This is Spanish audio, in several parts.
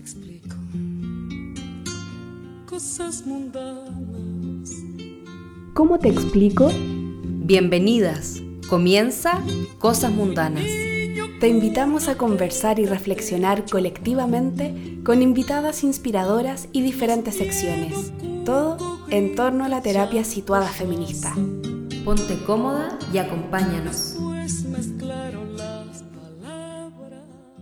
explico? Cosas mundanas. ¿Cómo te explico? Bienvenidas. Comienza Cosas Mundanas. Te invitamos a conversar y reflexionar colectivamente con invitadas inspiradoras y diferentes secciones. Todo en torno a la terapia situada feminista. Ponte cómoda y acompáñanos. Pues mezclaron las palabras.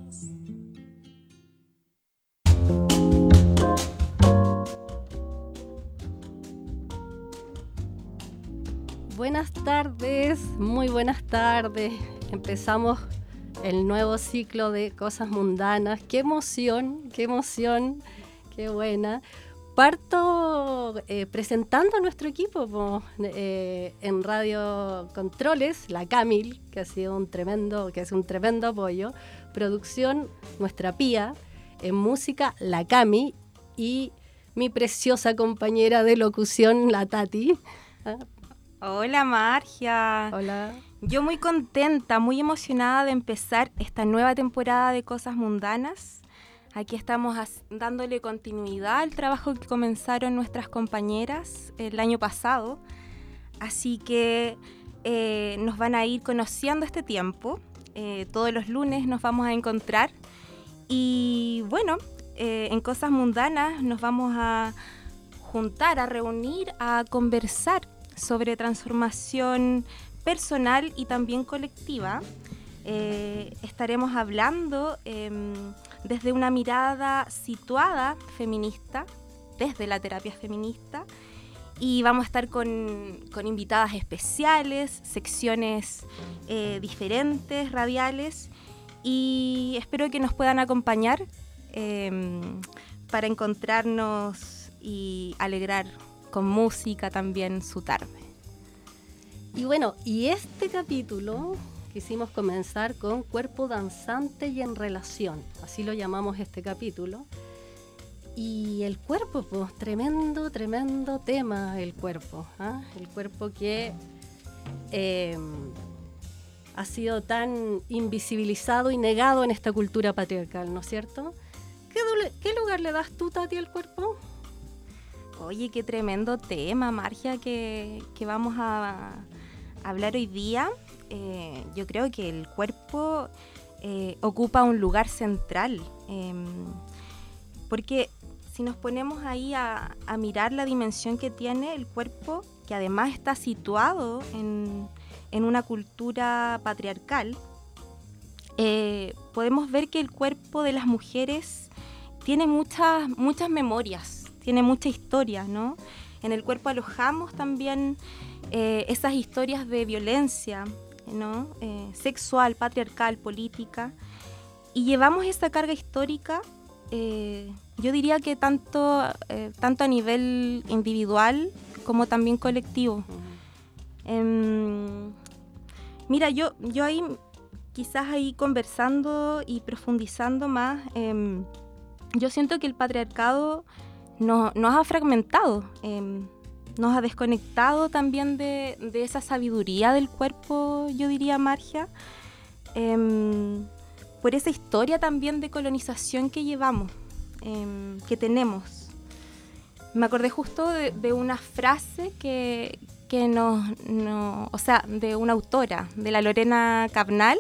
Buenas tardes, muy buenas tardes. Empezamos el nuevo ciclo de Cosas Mundanas. ¡Qué emoción, qué buena! Parto presentando a nuestro equipo en Radio Controles, la Camil, que hace un tremendo apoyo. Producción, nuestra Pía. En música, la Cami. Y mi preciosa compañera de locución, la Tati. Hola Margia. Hola. Yo muy contenta, muy emocionada de empezar esta nueva temporada de Cosas Mundanas. Aquí estamos dándole continuidad al trabajo que comenzaron nuestras compañeras el año pasado. Así que nos van a ir conociendo este tiempo. Todos los lunes nos vamos a encontrar. Y bueno, en Cosas Mundanas nos vamos a juntar, a reunir, a conversar sobre transformación personal y también colectiva. Estaremos hablando desde una mirada situada feminista, desde la terapia feminista, y vamos a estar con invitadas especiales, secciones diferentes, radiales, y espero que nos puedan acompañar para encontrarnos y alegrar con música también su tarde. Y bueno, y este capítulo quisimos comenzar con Cuerpo Danzante y en Relación, así lo llamamos este capítulo. Y el cuerpo, pues tremendo tema el cuerpo, ¿eh? El cuerpo que ha sido tan invisibilizado y negado en esta cultura patriarcal, ¿no es cierto? ¿Qué lugar le das tú, Tati, al cuerpo? Oye, qué tremendo tema, Margia, que vamos a hablar hoy día. Yo creo que el cuerpo ocupa un lugar central, porque si nos ponemos ahí a mirar la dimensión que tiene el cuerpo, que además está situado en una cultura patriarcal, podemos ver que el cuerpo de las mujeres tiene muchas memorias. Tiene mucha historia, ¿no? En el cuerpo alojamos también esas historias de violencia, ¿no? Sexual, patriarcal, política. Y llevamos esa carga histórica, yo diría que tanto a nivel individual como también colectivo. Mira, yo ahí, quizás ahí conversando y profundizando más, yo siento que el patriarcado nos ha fragmentado, nos ha desconectado también de esa sabiduría del cuerpo, yo diría, Margia, por esa historia también de colonización que llevamos, que tenemos. Me acordé justo de una frase que o sea, de una autora, de la Lorena Cabnal,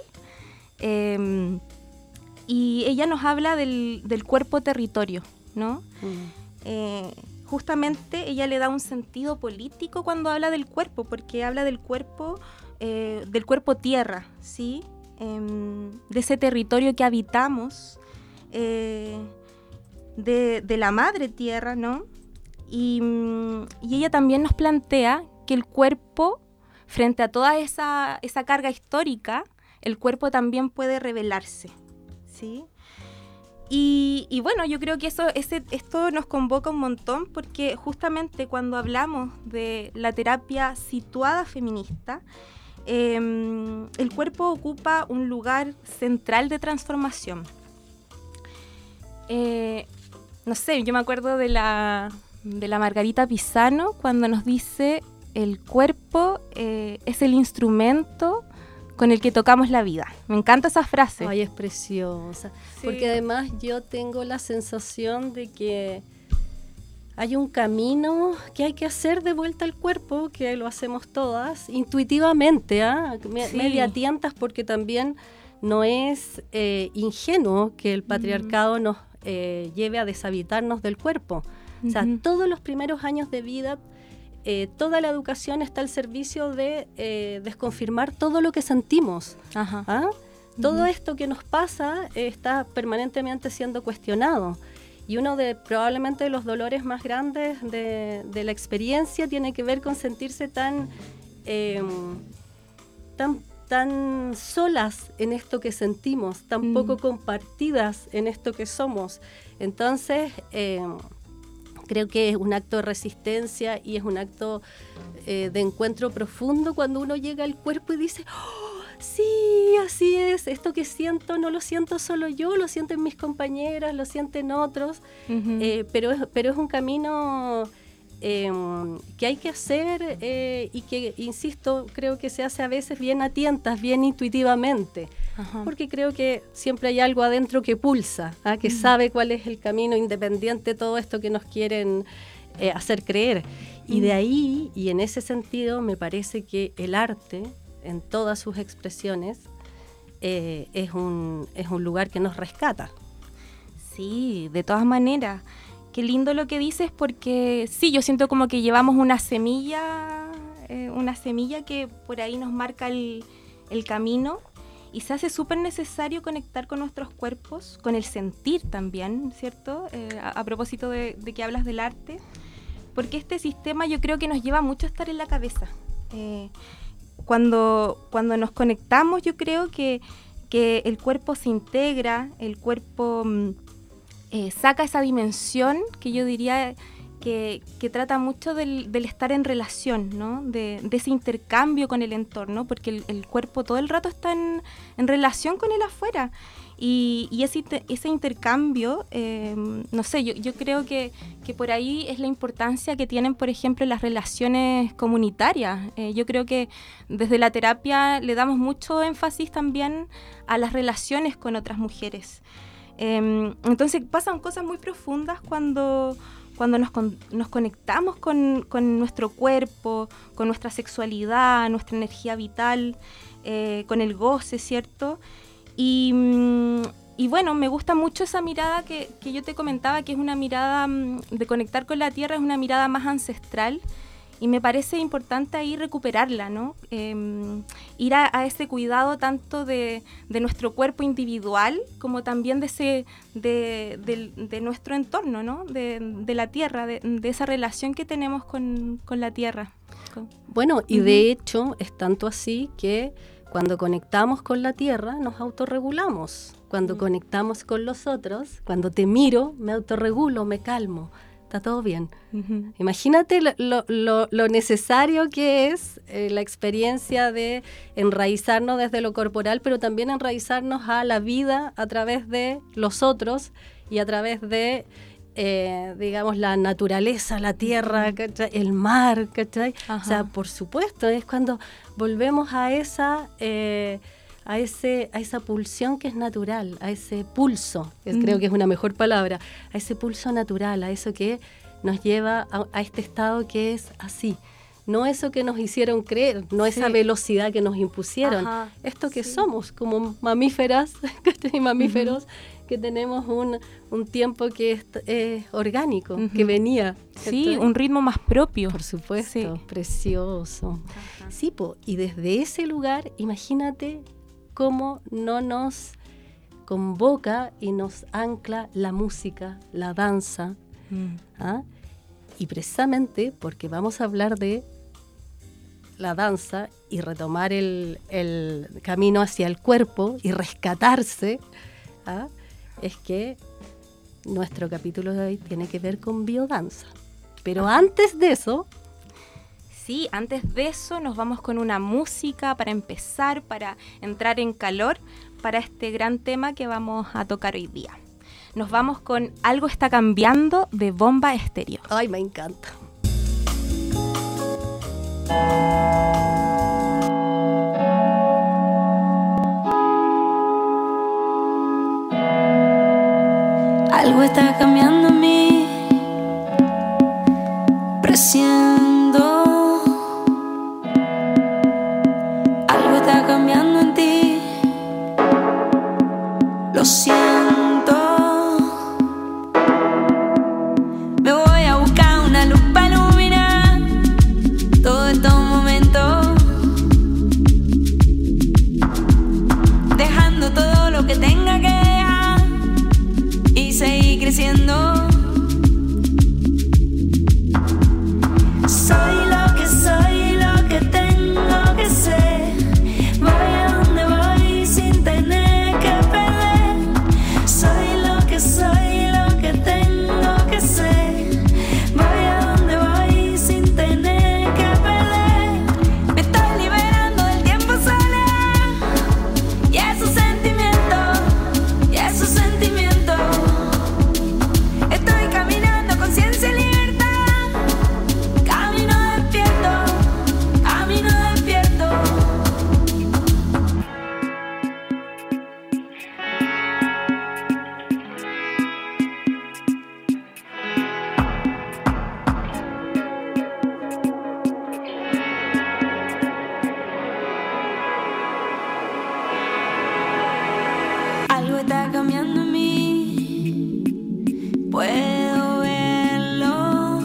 y ella nos habla del cuerpo territorio, ¿no? Justamente ella le da un sentido político cuando habla del cuerpo, porque habla del cuerpo tierra, ¿sí? De ese territorio que habitamos, de la madre tierra, ¿no? Y ella también nos plantea que el cuerpo, frente a toda esa carga histórica, el cuerpo también puede rebelarse, ¿sí? Y bueno, yo creo que esto nos convoca un montón, porque justamente cuando hablamos de la terapia situada feminista, el cuerpo ocupa un lugar central de transformación. No sé, yo me acuerdo de la Margarita Pisano cuando nos dice: el cuerpo es el instrumento con el que tocamos la vida. Me encanta esa frase. Ay, es preciosa. Sí. Porque además yo tengo la sensación de que hay un camino que hay que hacer de vuelta al cuerpo, que lo hacemos todas, intuitivamente, Sí. media tientas, porque también no es ingenuo que el patriarcado nos lleve a deshabitarnos del cuerpo. O sea, todos los primeros años de vida, toda la educación está al servicio de desconfirmar todo lo que sentimos. Ajá. Todo esto que nos pasa está permanentemente siendo cuestionado. Y uno de probablemente los dolores más grandes de la experiencia tiene que ver con sentirse tan solas en esto que sentimos, tan poco compartidas en esto que somos. Entonces, creo que es un acto de resistencia y es un acto de encuentro profundo cuando uno llega al cuerpo y dice, ¡oh, sí, así es! Esto que siento no lo siento solo yo, lo sienten mis compañeras, lo sienten otros, pero es un camino que hay que hacer y que, insisto, creo que se hace a veces bien a tientas, bien intuitivamente. Ajá. Porque creo que siempre hay algo adentro que pulsa, que sabe cuál es el camino independiente de todo esto que nos quieren hacer creer. Y de ahí, y en ese sentido, me parece que el arte, en todas sus expresiones, es un lugar que nos rescata. Sí, de todas maneras. Qué lindo lo que dices, porque sí, yo siento como que llevamos una semilla que por ahí nos marca el camino, y se hace súper necesario conectar con nuestros cuerpos, con el sentir también, ¿cierto? A propósito de que hablas del arte, porque este sistema yo creo que nos lleva mucho a estar en la cabeza. Cuando nos conectamos, yo creo que el cuerpo se integra, el cuerpo saca esa dimensión que yo diría que trata mucho del estar en relación, ¿no? De ese intercambio con el entorno, porque el cuerpo todo el rato está en relación con el afuera. Y ese intercambio, no sé, yo creo que por ahí es la importancia que tienen, por ejemplo, las relaciones comunitarias. Yo creo que desde la terapia le damos mucho énfasis también a las relaciones con otras mujeres. Entonces pasan cosas muy profundas cuando nos conectamos con nuestro cuerpo, con nuestra sexualidad, nuestra energía vital, con el goce, ¿cierto? Y bueno, me gusta mucho esa mirada que yo te comentaba, que es una mirada de conectar con la tierra, es una mirada más ancestral, y me parece importante ahí recuperarla, ¿no? Ir a ese cuidado tanto de nuestro cuerpo individual como también de nuestro entorno, ¿no? De la tierra, de esa relación que tenemos con la tierra. Bueno, y de hecho es tanto así que cuando conectamos con la tierra nos autorregulamos. Cuando conectamos con los otros, cuando te miro, me autorregulo, me calmo. Está todo bien. Imagínate lo necesario que es la experiencia de enraizarnos desde lo corporal, pero también enraizarnos a la vida a través de los otros y a través de, digamos, la naturaleza, la tierra, ¿cachai? El mar, ¿cachai? O sea, por supuesto, es cuando volvemos a esa pulsión que es natural, a ese pulso, que creo que es una mejor palabra, a ese pulso natural, a eso que nos lleva a este estado que es así. No eso que nos hicieron creer, no esa velocidad que nos impusieron. Esto que somos como mamíferas y mamíferos, que tenemos un tiempo que es orgánico, que venía. Sí, un ritmo más propio. Por supuesto, precioso. Sí, y desde ese lugar, imagínate cómo no nos convoca y nos ancla la música, la danza. Y precisamente porque vamos a hablar de la danza y retomar el camino hacia el cuerpo y rescatarse, es que nuestro capítulo de hoy tiene que ver con biodanza. Pero antes de eso... Sí, antes de eso nos vamos con una música para empezar, para entrar en calor, para este gran tema que vamos a tocar hoy día. Nos vamos con Algo está cambiando de Bomba Estéreo. Ay, me encanta. Algo está cambiando en mí, presiento. Algo está cambiando en ti, lo siento. Me voy a buscar una luz para iluminar todos estos momentos, dejando todo lo que tenga que dejar y seguir creciendo. Soy lo que tengo que ser. Voy a donde voy sin tener que perder. Soy lo que tengo que ser. Voy a donde voy sin tener que perder. Me estoy liberando del tiempo soledad y esos sentimientos, y esos sentimientos. Estoy caminando con ciencia y libertad. Camino despierto, camino despierto. Algo está cambiando en mí, puedo verlo.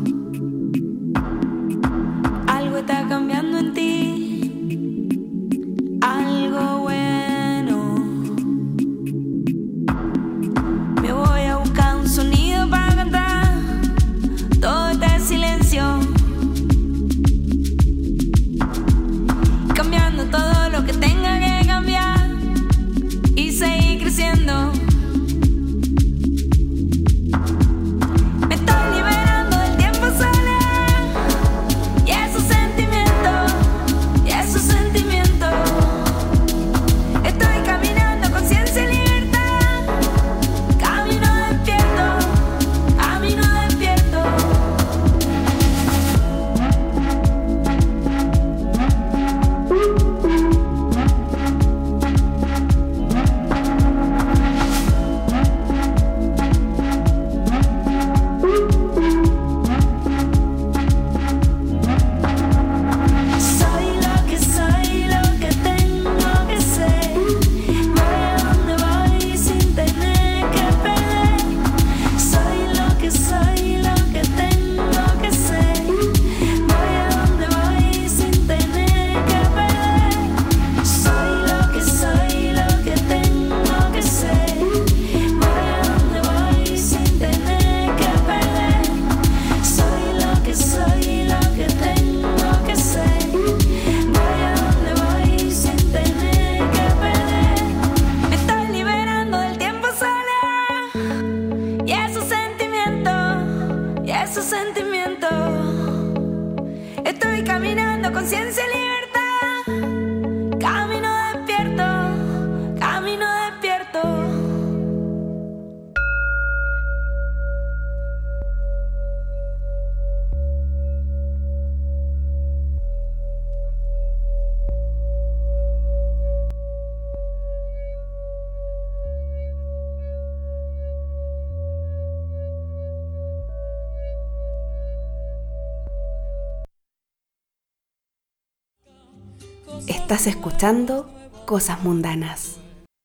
Algo está cambiando en ti, algo bueno. Me voy a buscar un sonido para cantar todo este silencio, cambiando todo lo que tenga que cambiar y seguir creciendo. Me estoy liberando del tiempo soledad y esos sentimientos, y esos sentimientos. Estoy caminando con ciencia y libertad. Camino despierto, camino despierto. Soy lo que tengo que ser. Voy a donde voy sin tener que perder. Soy lo que tengo que ser. Voy a donde voy sin tener que perder. Soy lo que tengo que ser. Voy a donde voy sin tener que perder. Soy lo que tengo que ser. Voy a donde voy sin tener que perder. Me estoy liberando del tiempo soledad y esos sentimientos, y esos sentimientos. Estoy caminando con ciencia y libertad. Camino despierto, camino despierto. Estás escuchando Cosas Mundanas.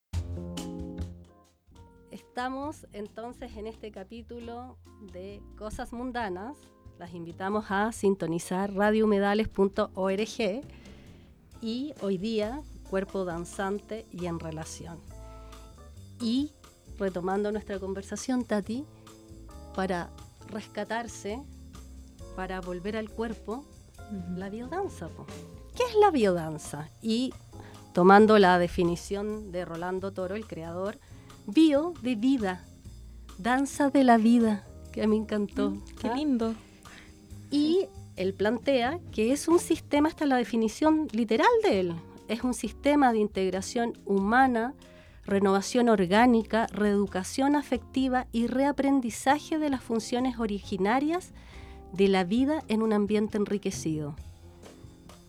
Estamos entonces en este capítulo de Cosas Mundanas. Las invitamos a sintonizar radiohumedales.org y hoy día Cuerpo Danzante y en Relación. Y retomando nuestra conversación, Tati, para rescatarse, para volver al cuerpo, la biodanza, po. ¿Qué es la biodanza? Y tomando la definición de Rolando Toro, el creador, bio de vida, danza de la vida, que a mí me encantó. Qué lindo. Y él plantea que es un sistema, esta es la definición literal de él, es un sistema de integración humana, renovación orgánica, reeducación afectiva y reaprendizaje de las funciones originarias de la vida en un ambiente enriquecido.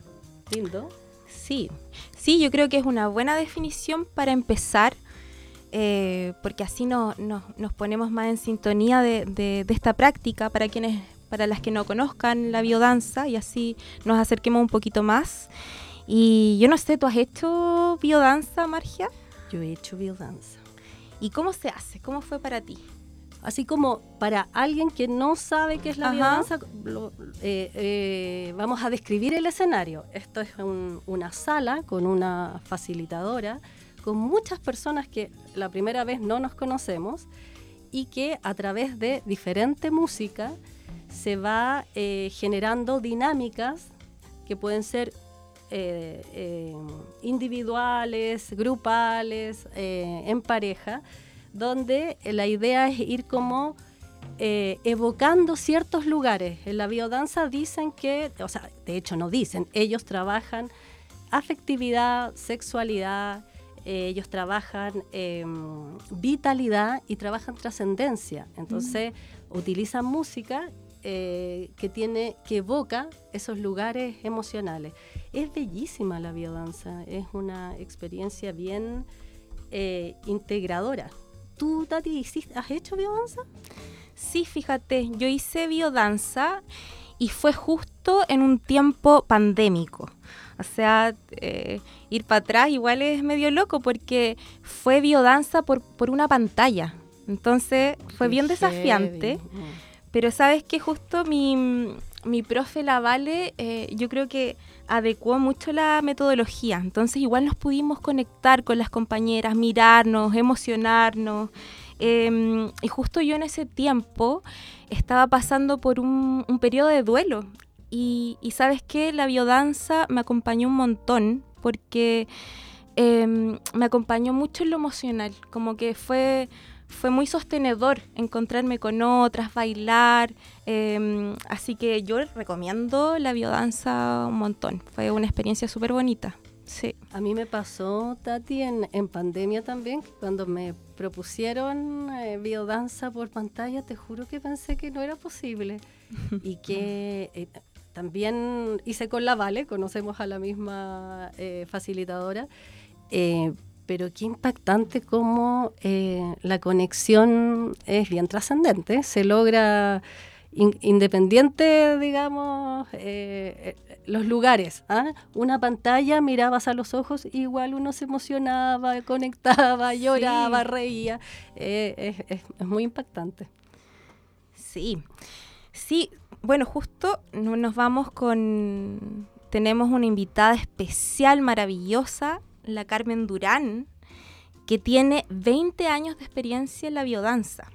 ¿Lindo? Sí, yo creo que es una buena definición para empezar porque así nos ponemos más en sintonía de esta práctica para las que no conozcan la biodanza, y así nos acerquemos un poquito más. Y yo no sé, ¿tú has hecho biodanza, Margia? Yo he hecho biodanza. ¿Y cómo se hace? ¿Cómo fue para ti? Así como para alguien que no sabe qué es la Ajá. biodanza, vamos a describir el escenario. Esto es una sala con una facilitadora, con muchas personas que la primera vez no nos conocemos y que a través de diferente música se va generando dinámicas que pueden ser individuales, grupales, en pareja, donde la idea es ir como evocando ciertos lugares. En la biodanza dicen que, o sea, de hecho no dicen, ellos trabajan afectividad, sexualidad, ellos trabajan vitalidad y trabajan trascendencia. Entonces utilizan música que evoca esos lugares emocionales. Es bellísima la biodanza, es una experiencia bien integradora. ¿Tú, Tati, has hecho biodanza? Sí, fíjate, yo hice biodanza y fue justo en un tiempo pandémico. O sea, ir para atrás igual es medio loco porque fue biodanza por una pantalla. Entonces fue bien desafiante. Pero sabes que justo mi profe Lavale, yo creo que adecuó mucho la metodología. Entonces igual nos pudimos conectar con las compañeras, mirarnos, emocionarnos. Y justo yo en ese tiempo estaba pasando por un periodo de duelo. Y sabes qué, la biodanza me acompañó un montón porque me acompañó mucho en lo emocional. Como que fue muy sostenedor encontrarme con otras, bailar, así que yo recomiendo la biodanza un montón. Fue una experiencia súper bonita. Sí. A mí me pasó, Tati, en pandemia también, que cuando me propusieron biodanza por pantalla, te juro que pensé que no era posible. Y que también hice con la Vale, conocemos a la misma facilitadora, pero qué impactante cómo la conexión es bien trascendente, se logra independiente, digamos, los lugares. Una pantalla, mirabas a los ojos, igual uno se emocionaba, conectaba, lloraba, sí, reía. Es muy impactante. Sí, bueno, justo nos vamos tenemos una invitada especial, maravillosa, la Carmen Durán, que tiene 20 años de experiencia en la biodanza.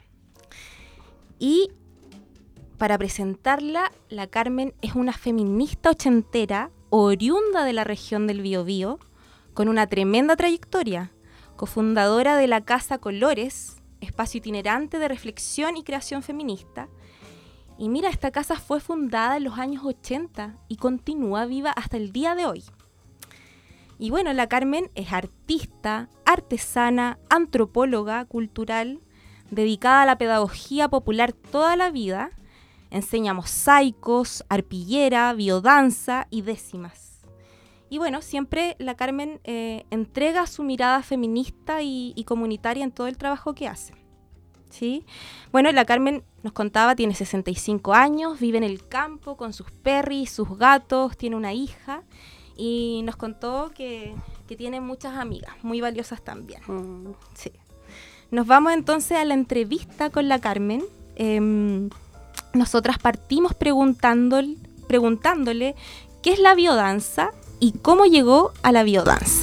Y para presentarla, la Carmen es una feminista ochentera, oriunda de la región del Biobío, con una tremenda trayectoria, cofundadora de la Casa Colores, espacio itinerante de reflexión y creación feminista. Y mira, esta casa fue fundada en los años 80 y continúa viva hasta el día de hoy. Y bueno, la Carmen es artista, artesana, antropóloga cultural, dedicada a la pedagogía popular toda la vida. Enseña mosaicos, arpillera, biodanza y décimas. Y bueno, siempre la Carmen entrega su mirada feminista y comunitaria en todo el trabajo que hace. ¿Sí? Bueno, la Carmen nos contaba, tiene 65 años, vive en el campo con sus perris, sus gatos, tiene una hija. Y nos contó que tiene muchas amigas, muy valiosas también. Sí. Nos vamos entonces a la entrevista con la Carmen. Nosotras partimos preguntándole qué es la biodanza y cómo llegó a la biodanza.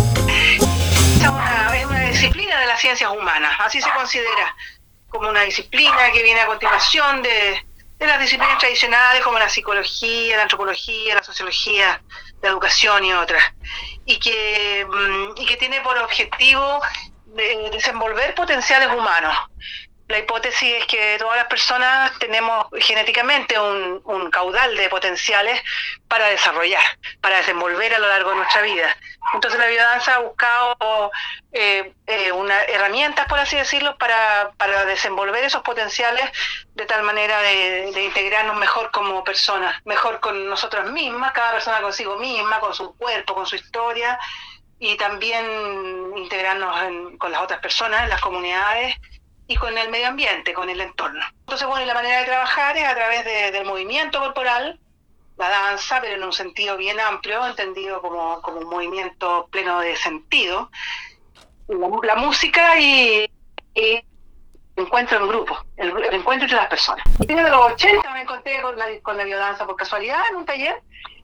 Es una disciplina de las ciencias humanas, así se considera, como una disciplina que viene a continuación de las disciplinas tradicionales como la psicología, la antropología, la sociología, la educación y otras, y que tiene por objetivo desenvolver potenciales humanos. La hipótesis es que todas las personas tenemos genéticamente un caudal de potenciales para desarrollar, para desenvolver a lo largo de nuestra vida. Entonces la biodanza ha buscado herramientas, por así decirlo, para desenvolver esos potenciales de tal manera de integrarnos mejor como personas, mejor con nosotras mismas, cada persona consigo misma, con su cuerpo, con su historia, y también integrarnos con las otras personas, las comunidades y con el medio ambiente, con el entorno. Entonces, bueno, y la manera de trabajar es a través del movimiento corporal, la danza, pero en un sentido bien amplio, entendido como un movimiento pleno de sentido, la música y el encuentro en grupo, el encuentro entre las personas. A fines de los 80 me encontré con la biodanza por casualidad en un taller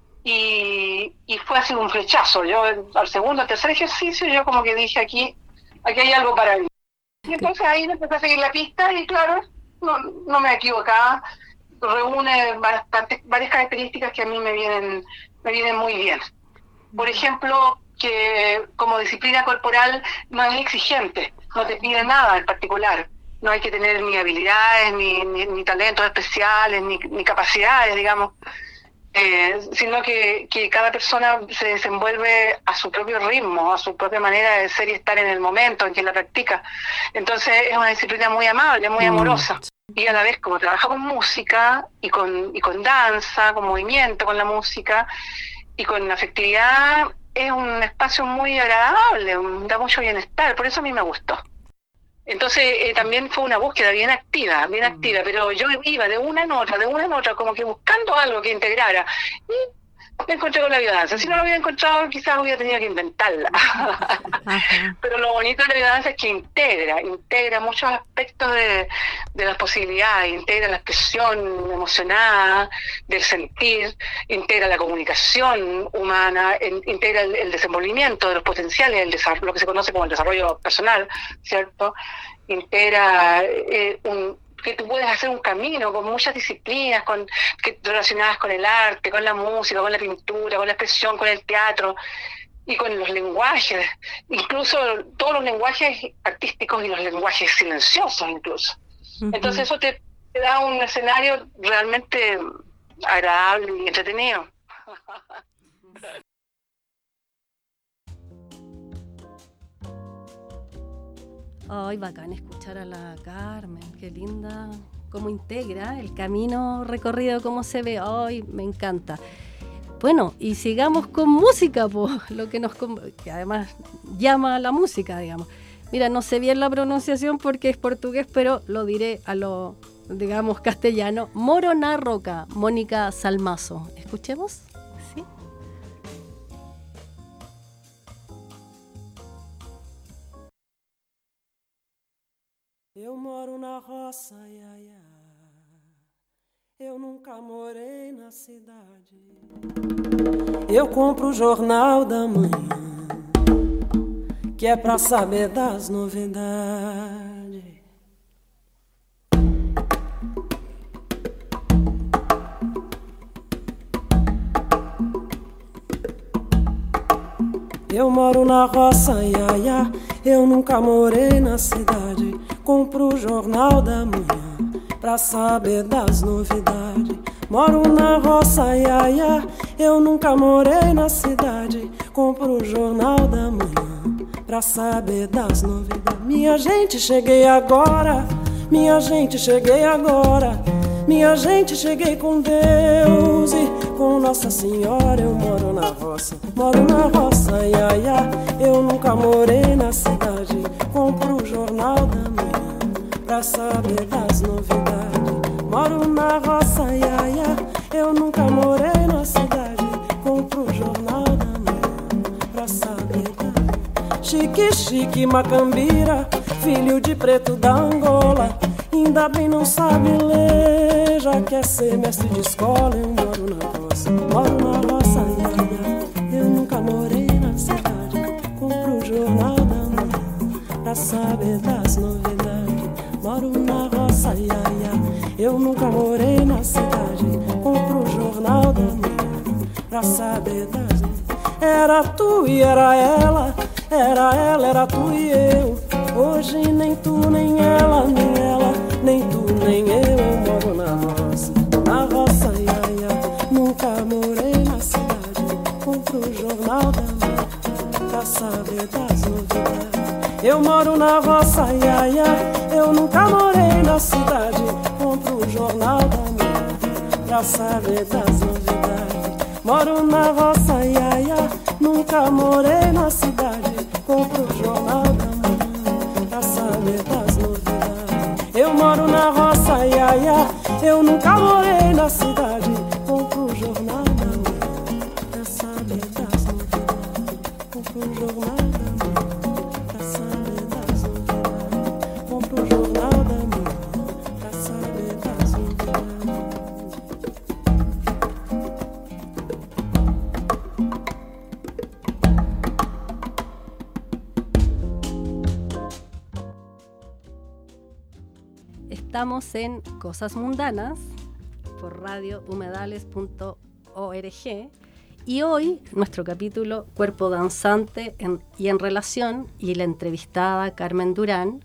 y fue así un flechazo. Yo al segundo, al tercer ejercicio, yo como que dije, aquí hay algo para mí. Y entonces ahí me empecé a seguir la pista y claro, no me equivocaba. Reúne varias características que a mí me vienen muy bien. Por ejemplo, que como disciplina corporal no es exigente, no te pide nada en particular. No hay que tener ni habilidades, ni talentos especiales, ni capacidades, digamos, sino que cada persona se desenvuelve a su propio ritmo, a su propia manera de ser y estar en el momento en que la practica. Entonces es una disciplina muy amable, muy amorosa. Y a la vez, como trabaja con música y con danza, con movimiento, con la música y con afectividad, es un espacio muy agradable, da mucho bienestar, por eso a mí me gustó. Entonces también fue una búsqueda bien activa, pero yo iba de una en otra, como que buscando algo que integrara. Y me encontré con la biodanza. Si no lo hubiera encontrado, quizás hubiera tenido que inventarla. Pero lo bonito de la biodanza es que integra muchos aspectos de las posibilidades, integra la expresión emocionada, del sentir, integra la comunicación humana, integra el desenvolvimiento de los potenciales, lo que se conoce como el desarrollo personal, ¿cierto? Integra que tú puedes hacer un camino con muchas disciplinas relacionadas con el arte, con la música, con la pintura, con la expresión, con el teatro y con los lenguajes, incluso todos los lenguajes artísticos y los lenguajes silenciosos incluso. Uh-huh. Entonces eso te da un escenario realmente agradable y entretenido. Ay, bacán escuchar a la Carmen, qué linda, cómo integra el camino recorrido, cómo se ve. Ay, me encanta. Bueno, y sigamos con música, pues, que además llama a la música, digamos. Mira, no sé bien la pronunciación porque es portugués, pero lo diré a lo, digamos, castellano. Moro na Roca, Mónica Salmazo. ¿Escuchemos? ¿Sí? Eu moro na roça, ia, ia. Eu nunca morei na cidade. Eu compro o jornal da manhã, que é pra saber das novidades. Eu moro na roça, ia, ia. Eu nunca morei na cidade. Compro o jornal da manhã pra saber das novidades. Moro na roça, ia, ia. Eu nunca morei na cidade. Compro o jornal da manhã pra saber das novidades. Minha gente, cheguei agora. Minha gente, cheguei agora. Minha gente, cheguei com Deus e com Nossa Senhora. Eu moro na roça, ia, ia. Eu nunca morei na cidade. Compro o jornal da manhã pra saber das novidades. Moro na roça, ia, ia. Eu nunca morei na cidade. Compro o jornal da manhã pra saber das... Chique, chique, macambira, filho de preto da Angola. Ainda bem não sabe ler, já quer ser mestre de escola. Eu moro na roça, ia, ia. Eu nunca morei na cidade. Compro o jornal da manhã pra saber das novidades. Moro na roça, ia, ia. Eu nunca morei na cidade. Compro o jornal da manhã pra saber das novidades. Era tu e era ela, era ela, era tu e eu. Hoje nem tu, nem ela, nem ela, nem tu, nem eu. Eu moro na roça, ia, ia. Nunca morei na cidade. Compro o jornal da manhã pra saber das novidades. Eu moro na roça, ia, ia. Eu nunca morei na cidade. Compro o jornal da manhã pra saber das novidades. Moro na roça, ia, ia. Nunca morei na cidade, compro o jornal da manhã pra saber das novidades. Eu moro na roça, ia, ia. Eu nunca morei na cidade, compro o jornal da manhã pra saber das novidades. Compro o jornal da manhã pra saber das novidades. Compro o jornal da manhã pra saber das novidades. Estamos en Cosas Mundanas por radiohumedales.org y hoy nuestro capítulo Cuerpo Danzante y en Relación, y la entrevistada Carmen Durán,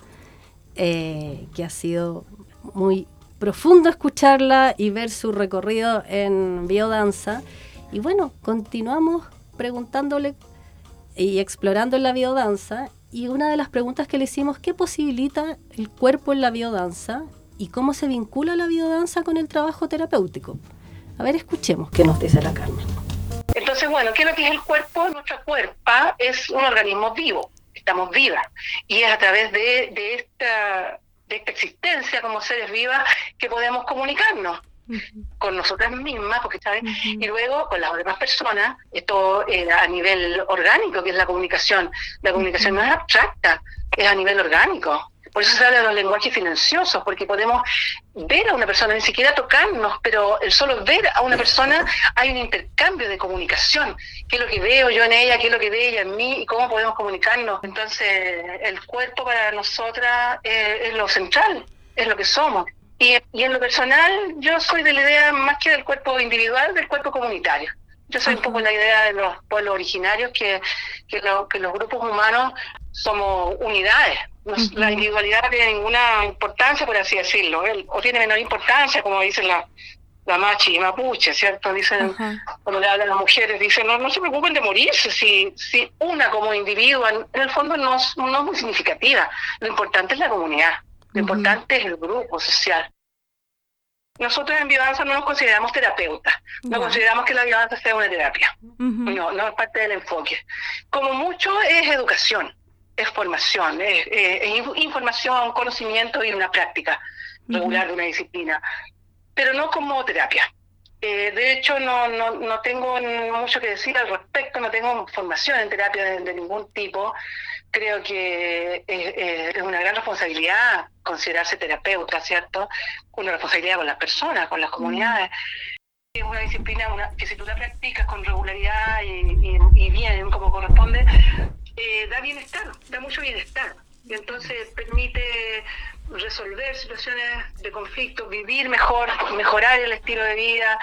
que ha sido muy profundo escucharla y ver su recorrido en biodanza. Y bueno, continuamos preguntándole y explorando en la biodanza. Y una de las preguntas que le hicimos, ¿qué posibilita el cuerpo en la biodanza y cómo se vincula la biodanza con el trabajo terapéutico? A ver, escuchemos qué nos dice la Carmen. Entonces, bueno, ¿qué es lo que es el cuerpo? Nuestra cuerpa es un organismo vivo, estamos vivas, y es a través de esta existencia como seres vivas que podemos comunicarnos con nosotras mismas, porque ¿sabes? Y luego con las demás personas, esto a nivel orgánico, que es la comunicación. La comunicación no es abstracta, es a nivel orgánico. Por eso se habla de los lenguajes silenciosos, porque podemos ver a una persona, ni siquiera tocarnos, pero el solo ver a una persona hay un intercambio de comunicación. ¿Qué es lo que veo yo en ella? ¿Qué es lo que ve ella en mí? ¿Y cómo podemos comunicarnos? Entonces, el cuerpo para nosotras es lo central, es lo que somos. Y en lo personal, yo soy de la idea, más que del cuerpo individual, del cuerpo comunitario. Yo soy un poco la idea de los pueblos originarios, que los grupos humanos somos unidades. La individualidad no tiene ninguna importancia, por así decirlo, o tiene menor importancia, como dicen la machi y mapuche, ¿cierto? Dicen, cuando le hablan a las mujeres, dicen, no se preocupen de morirse, si una como individuo, en el fondo no es muy significativa. Lo importante es la comunidad, lo importante es el grupo social. Nosotros en biodanza no nos consideramos terapeutas, no consideramos que la biodanza sea una terapia, no es parte del enfoque. Como mucho es educación, es formación, es información, conocimiento y una práctica regular de una disciplina, pero no como terapia. De hecho, no tengo mucho que decir al respecto, no tengo formación en terapia de ningún tipo. Creo que es una gran responsabilidad considerarse terapeuta, ¿cierto? Una responsabilidad con las personas, con las comunidades. Es una disciplina que si tú la practicas con regularidad y bien, como corresponde, da bienestar, da mucho bienestar. Y entonces permite resolver situaciones de conflicto, vivir mejor, mejorar el estilo de vida,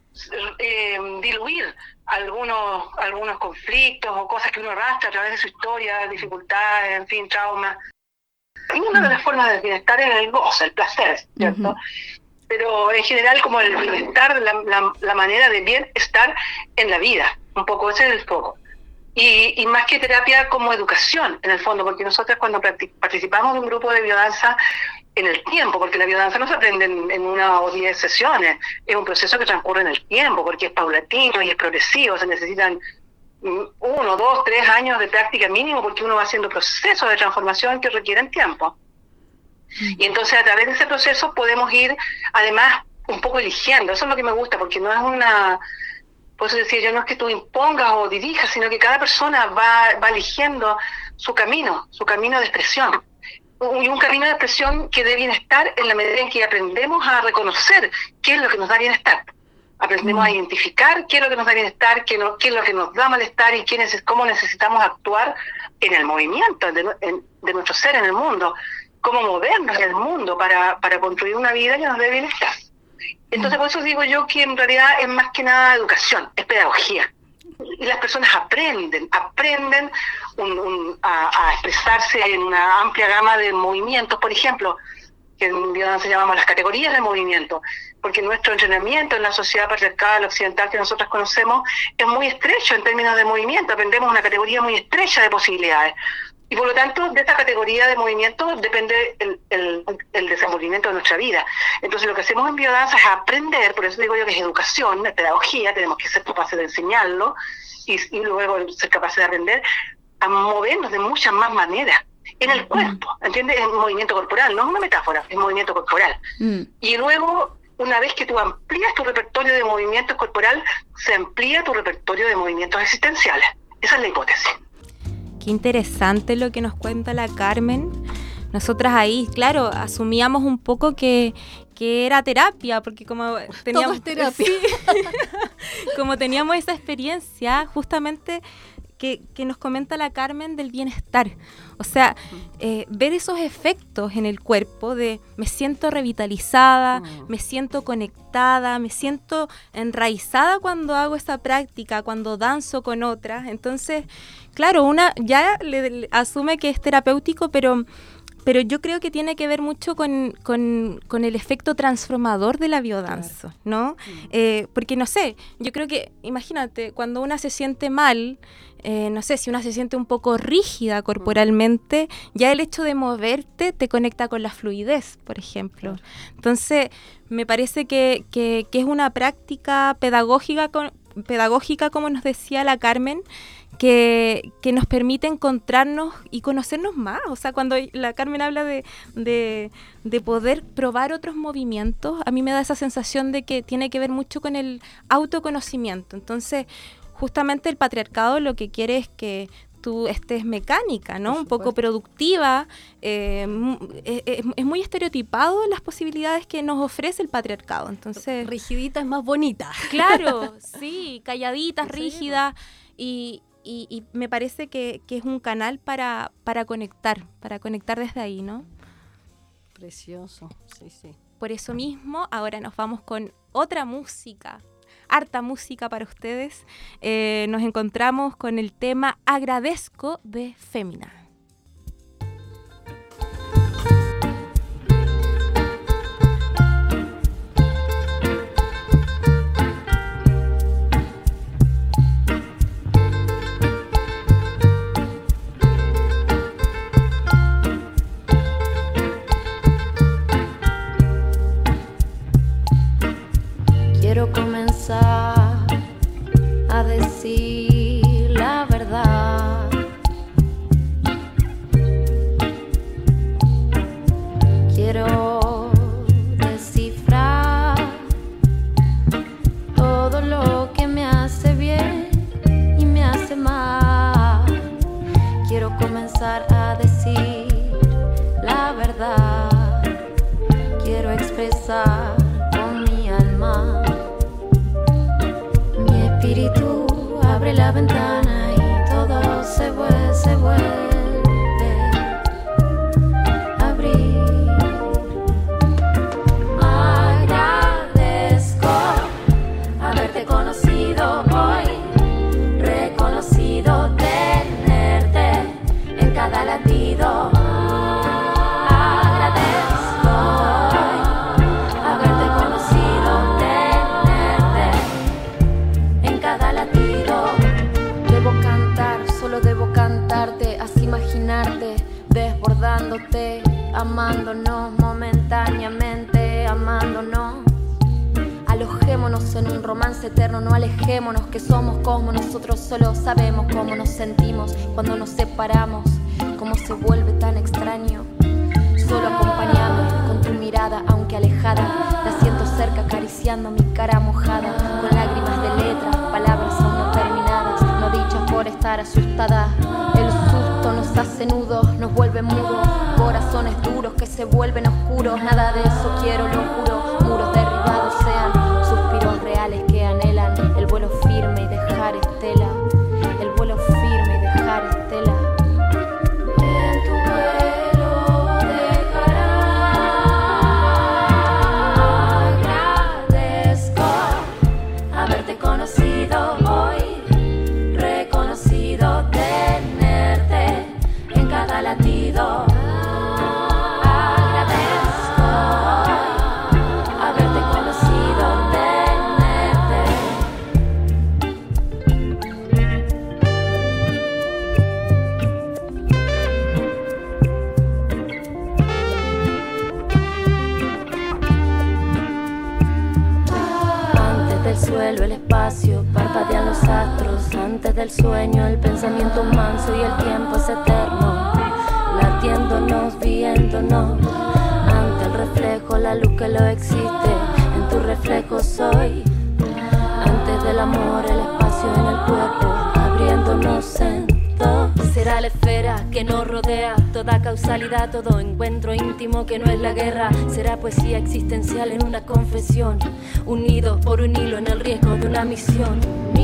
diluir algunos conflictos o cosas que uno arrastra a través de su historia, dificultades, en fin, traumas. Y una de las formas del bienestar es el gozo, el placer, ¿cierto? Pero en general como el bienestar, la manera de bienestar en la vida, un poco ese es el foco. Y más que terapia, como educación, en el fondo, porque nosotros cuando participamos de un grupo de biodanza, en el tiempo, porque la biodanza no se aprende en 1 o 10 sesiones, es un proceso que transcurre en el tiempo, porque es paulatino y es progresivo, se necesitan 1, 2, 3 años de práctica mínimo, porque uno va haciendo procesos de transformación que requieren tiempo. Y entonces a través de ese proceso podemos ir, además, un poco eligiendo. Eso es lo que me gusta, porque no es una... Por eso decía yo, no es que tú impongas o dirijas, sino que cada persona va eligiendo su camino de expresión. Y un camino de expresión que dé bienestar en la medida en que aprendemos a reconocer qué es lo que nos da bienestar. Aprendemos a identificar qué es lo que nos da bienestar, qué es lo que nos da malestar y cómo necesitamos actuar en el movimiento de nuestro ser en el mundo, cómo movernos en el mundo para construir una vida que nos dé bienestar. Entonces por eso digo yo que en realidad es más que nada educación, es pedagogía. Y las personas aprenden a expresarse en una amplia gama de movimientos, por ejemplo, que en biodanza llamamos las categorías de movimiento, porque nuestro entrenamiento en la sociedad patriarcal occidental que nosotros conocemos es muy estrecho en términos de movimiento, aprendemos una categoría muy estrecha de posibilidades. Y por lo tanto, de esta categoría de movimiento depende el desenvolvimiento de nuestra vida. Entonces, lo que hacemos en biodanza es aprender, por eso digo yo que es educación, es pedagogía, tenemos que ser capaces de enseñarlo y luego ser capaces de aprender a movernos de muchas más maneras en el cuerpo, ¿entiendes? Es movimiento corporal, no es una metáfora, es movimiento corporal. Y luego, una vez que tú amplías tu repertorio de movimientos corporal, se amplía tu repertorio de movimientos existenciales. Esa es la hipótesis. Qué interesante lo que nos cuenta la Carmen. Nosotras ahí, claro, asumíamos un poco que era terapia, porque como teníamos, todo es terapia. Sí, como teníamos esa experiencia, justamente que nos comenta la Carmen del bienestar. O sea, ver esos efectos en el cuerpo de me siento revitalizada, me siento conectada, me siento enraizada cuando hago esa práctica, cuando danzo con otras. Entonces, claro, una ya le asume que es terapéutico, pero yo creo que tiene que ver mucho con el efecto transformador de la biodanza, ¿no? Porque, no sé, yo creo que, imagínate, cuando una se siente mal, no sé, si una se siente un poco rígida corporalmente, ya el hecho de moverte te conecta con la fluidez, por ejemplo. Entonces, me parece que es una práctica pedagógica, como nos decía la Carmen, que nos permite encontrarnos y conocernos más. O sea, cuando la Carmen habla de poder probar otros movimientos, a mí me da esa sensación de que tiene que ver mucho con el autoconocimiento. Entonces, justamente el patriarcado lo que quiere es que tú estés mecánica, ¿no? Un poco productiva. Es muy estereotipado las posibilidades que nos ofrece el patriarcado. Entonces, rigidita es más bonita. Claro, sí, calladitas, rígidas. Y me parece que es un canal para conectar desde ahí, ¿no? Precioso, sí, sí. Por eso mismo, ahora nos vamos con otra música, harta música para ustedes. Nos encontramos con el tema Agradezco de Fémina. Quiero comenzar a decir la verdad. Quiero descifrar todo lo que me hace bien y me hace mal. Quiero comenzar a decir la verdad. Quiero expresar con mi alma. Mi espíritu abre la ventana y todo se vuelve a abrir. Agradezco haberte conocido hoy, reconocido tenerte en cada latido. Así imaginarte, desbordándote, amándonos momentáneamente, amándonos. Alojémonos en un romance eterno, no alejémonos, que somos como nosotros solo sabemos cómo nos sentimos cuando nos separamos, cómo se vuelve tan extraño. Solo acompañado con tu mirada, aunque alejada, la siento cerca acariciando mi cara mojada, con lágrimas de letras, palabras aún no terminadas, no dichas por estar asustada. El susto nos hace nudos, nos vuelve mudos, corazones duros que se vuelven oscuros. Nada de eso quiero, lo juro. Muros derribados sean suspiros reales que anhelan el vuelo firme y dejar estela. El vuelo firme y dejar estela. En tu vuelo dejarás. Agradezco haberte conocido hoy, reconocido tenerte en cada latido. Agradezco del suelo el espacio, parpadean los astros. Antes del sueño el pensamiento manso y el tiempo es eterno, latiéndonos, viéndonos. Ante el reflejo la luz que lo existe, en tu reflejo soy. Antes del amor el espacio en el cuerpo, abriéndonos en todo. Será la esfera que nos rodea, toda causalidad, todo encuentro íntimo que no es la guerra. Será poesía existencial en una confesión, unidos por un hilo en el riesgo de una misión.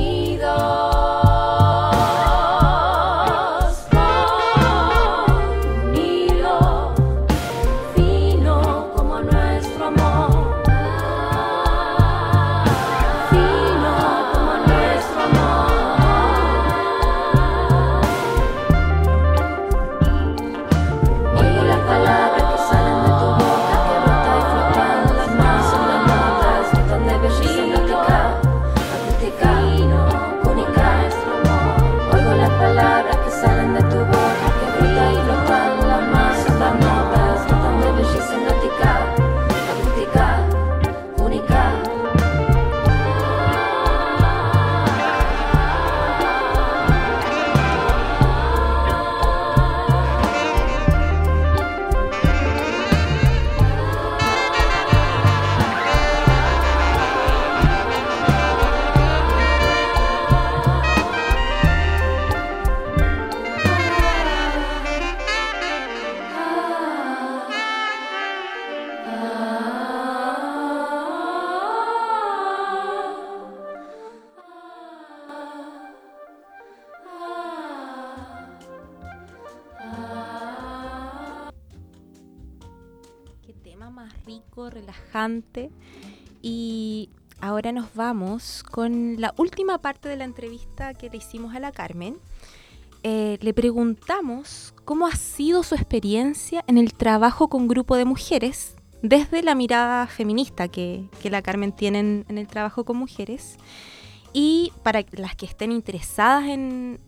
Relajante. Y ahora nos vamos con la última parte de la entrevista que le hicimos a la Carmen. Le preguntamos cómo ha sido su experiencia en el trabajo con grupo de mujeres desde la mirada feminista que la Carmen tiene en el trabajo con mujeres. Y para las que estén interesadas en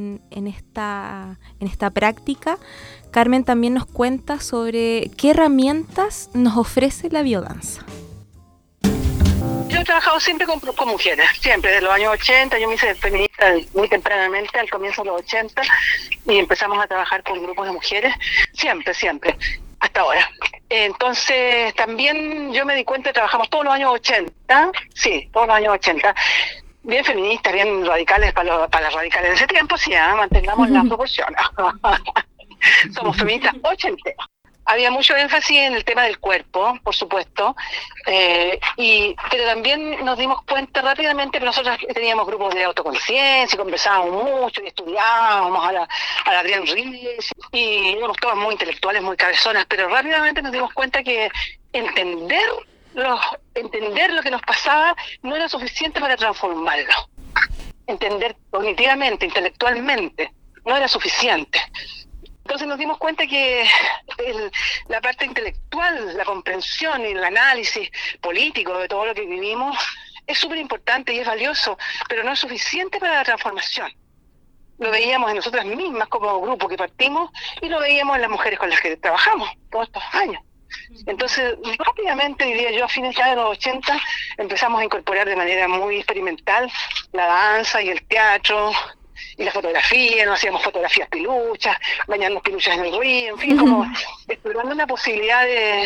esta práctica, Carmen también nos cuenta sobre qué herramientas nos ofrece la biodanza. Yo he trabajado siempre con mujeres, siempre, desde los años 80. Yo me hice feminista muy tempranamente, al comienzo de los 80, y empezamos a trabajar con grupos de mujeres, siempre, hasta ahora. Entonces, también yo me di cuenta que trabajamos todos los años 80, sí, todos los años 80, bien feministas, bien radicales para las radicales de ese tiempo, sí, mantengamos las proporciones. Somos feministas ochenteras. Había mucho énfasis en el tema del cuerpo, por supuesto, pero también nos dimos cuenta rápidamente que nosotros teníamos grupos de autoconciencia, y conversábamos mucho y estudiábamos a la Adrienne Rich, y éramos todas muy intelectuales, muy cabezonas, pero rápidamente nos dimos cuenta que entender lo que nos pasaba no era suficiente para transformarlo. Entender cognitivamente, intelectualmente, no era suficiente. Entonces nos dimos cuenta que la parte intelectual, la comprensión y el análisis político de todo lo que vivimos es súper importante y es valioso, pero no es suficiente para la transformación. Lo veíamos en nosotras mismas como grupo que partimos y lo veíamos en las mujeres con las que trabajamos todos estos años. Entonces, rápidamente, diría yo, a fines ya de los 80, empezamos a incorporar de manera muy experimental la danza y el teatro y la fotografía. Nos hacíamos fotografías piluchas, bañarnos piluchas en el río, en fin, como explorando una posibilidad de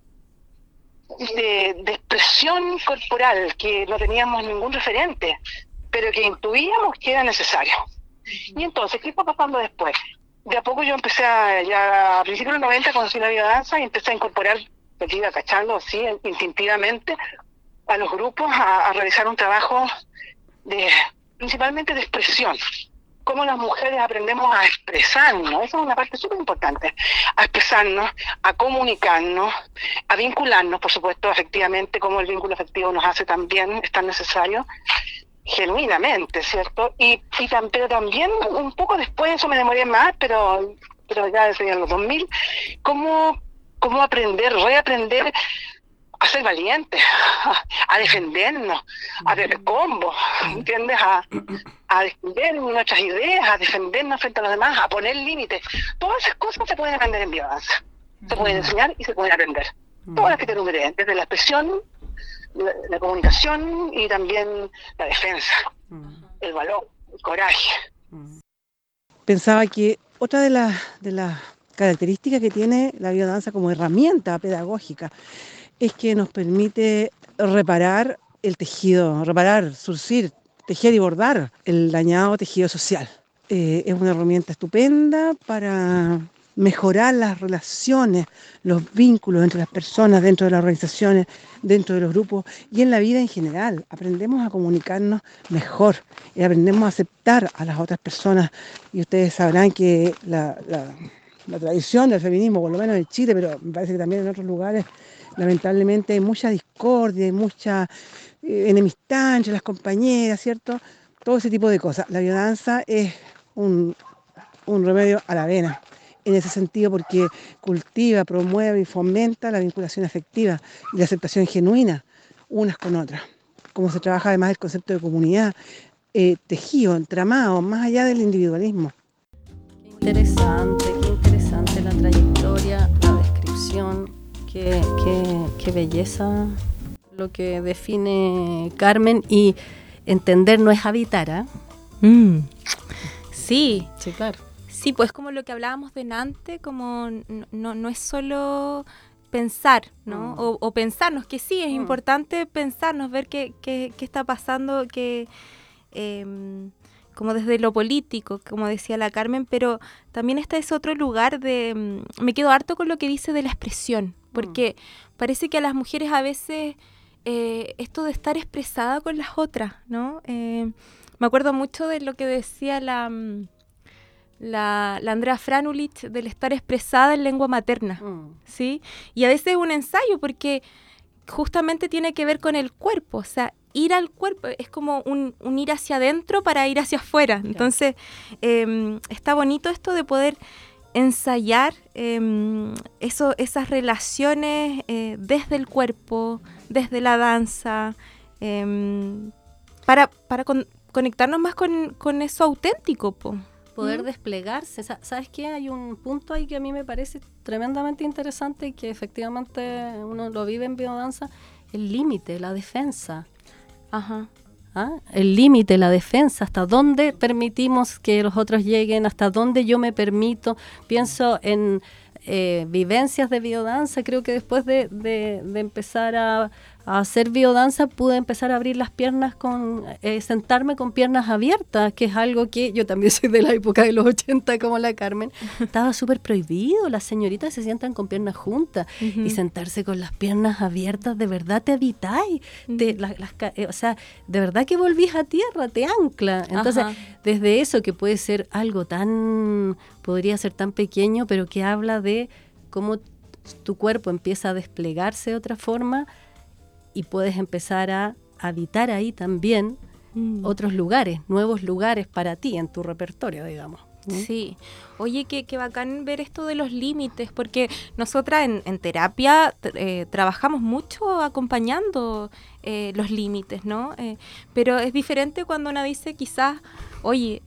expresión corporal que no teníamos ningún referente, pero que intuíamos que era necesario. Y entonces, ¿qué fue pasando después? De a poco yo empecé ya a principios de los 90 conocí la biodanza y empecé a incorporar, me iba cachando así instintivamente, a los grupos a realizar un trabajo principalmente de expresión. Cómo las mujeres aprendemos a expresarnos, esa es una parte súper importante, a expresarnos, a comunicarnos, a vincularnos, por supuesto, afectivamente, como el vínculo afectivo nos hace también, es tan necesario, genuinamente, ¿cierto? Pero también un poco después, eso me demoré más, pero ya desde los 2000, cómo reaprender a ser valientes, a defendernos, a hacer combos, ¿entiendes? A defender nuestras ideas, a defendernos frente a los demás, a poner límites. Todas esas cosas se pueden aprender en biodanza. Se pueden enseñar y se pueden aprender. Todas las que te enumeré, desde la expresión la comunicación y también la defensa, el valor, el coraje. Pensaba que otra de las características que tiene la biodanza como herramienta pedagógica es que nos permite reparar el tejido, surcir, tejer y bordar el dañado tejido social. Es una herramienta estupenda para mejorar las relaciones, los vínculos entre las personas, dentro de las organizaciones, dentro de los grupos y en la vida en general. Aprendemos a comunicarnos mejor y aprendemos a aceptar a las otras personas. Y ustedes sabrán que la tradición del feminismo, por lo menos en Chile, pero me parece que también en otros lugares, lamentablemente hay mucha discordia, hay mucha enemistad entre las compañeras, ¿cierto? Todo ese tipo de cosas. La biodanza es un remedio a la vena, en ese sentido, porque cultiva, promueve y fomenta la vinculación afectiva y la aceptación genuina unas con otras. Como se trabaja además el concepto de comunidad, tejido, entramado, más allá del individualismo. Qué interesante la trayectoria, la descripción, qué belleza lo que define Carmen, y entender no es habitar, ¿eh? Sí, claro. Sí, pues como lo que hablábamos delante, como no es solo pensar, ¿no? O pensarnos, que sí, es importante pensarnos, ver qué está pasando, como desde lo político, como decía la Carmen, pero también está ese otro lugar de... me quedo harto con lo que dice de la expresión, porque parece que a las mujeres a veces esto de estar expresada con las otras, ¿no? Me acuerdo mucho de lo que decía la Andrea Franulich, del estar expresada en lengua materna, ¿sí? Y a veces es un ensayo porque justamente tiene que ver con el cuerpo, o sea, ir al cuerpo es como un ir hacia adentro para ir hacia afuera. Claro. Entonces, está bonito esto de poder ensayar esas relaciones desde el cuerpo, desde la danza, para conectarnos más con eso auténtico, po. Poder desplegarse. ¿Sabes qué? Hay un punto ahí que a mí me parece tremendamente interesante y que efectivamente uno lo vive en biodanza: el límite, la defensa. Ajá. El límite, la defensa, hasta dónde permitimos que los otros lleguen, hasta dónde yo me permito. Pienso en vivencias de biodanza. Creo que después de empezar a hacer biodanza pude empezar a abrir las piernas, sentarme con piernas abiertas, que es algo que yo también soy de la época de los 80 como la Carmen. Estaba súper prohibido, las señoritas se sientan con piernas juntas, y sentarse con las piernas abiertas, de verdad te habitáis, o sea, de verdad que volvís a tierra, te ancla. Entonces, desde eso, que puede ser algo podría ser tan pequeño, pero que habla de cómo tu cuerpo empieza a desplegarse de otra forma, y puedes empezar a habitar ahí también otros lugares, nuevos lugares para ti en tu repertorio, digamos. Sí. Oye, qué bacán ver esto de los límites, porque nosotras en terapia trabajamos mucho acompañando los límites, ¿no? Pero es diferente cuando una dice quizás, oye,